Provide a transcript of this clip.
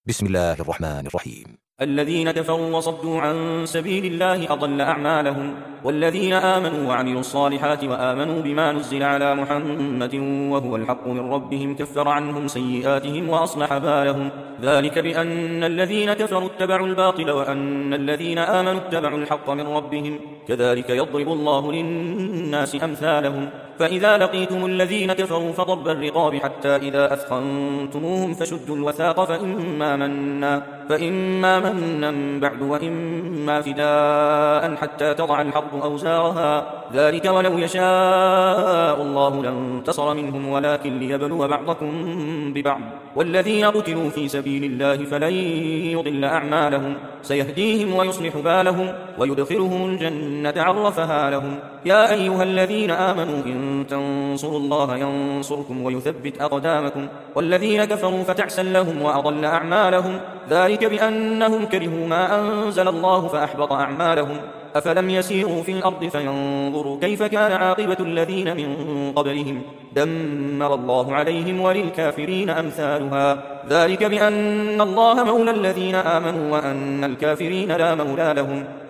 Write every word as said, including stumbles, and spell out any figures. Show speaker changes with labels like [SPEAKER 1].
[SPEAKER 1] بسم الله الرحمن الرحيم.
[SPEAKER 2] الذين كفروا وصدوا عن سبيل الله أضل أعمالهم، والذين آمنوا وعملوا الصالحات وآمنوا بما نزل على محمد وهو الحق من ربهم كفر عنهم سيئاتهم وأصلح بالهم. ذلك بأن الذين كفروا اتبعوا الباطل وأن الذين آمنوا اتبعوا الحق من ربهم، كذلك يضرب الله للناس أمثالهم. فإذا لقيتم الذين كفروا فضرب الرقاب حتى إذا أثخنتموهم فشدوا الوثاق فإما منا, فإما منا بعد وإما فداء حتى تضع الحرب أوزارها، ذلك ولو يشاء الله لانتصر منهم ولكن ليبلو بعضكم ببعض. والذين قتلوا في سبيل الله فلن يضل أعمالهم، سيهديهم ويصلح بالهم ويدخلهم الجنة عرفها لهم. يا أيها الذين آمنوا إن تنصروا الله ينصركم ويثبت أقدامكم، والذين كفروا فتعسا لهم وأضل أعمالهم، ذلك بأنهم كرهوا ما أنزل الله فأحبط أعمالهم. أفلم يسيروا في الأرض فينظروا كيف كان عاقبة الذين من قبلهم، دمر الله عليهم وللكافرين أمثالها. ذلك بأن الله مولى الذين آمنوا وأن الكافرين لا مولى لهم.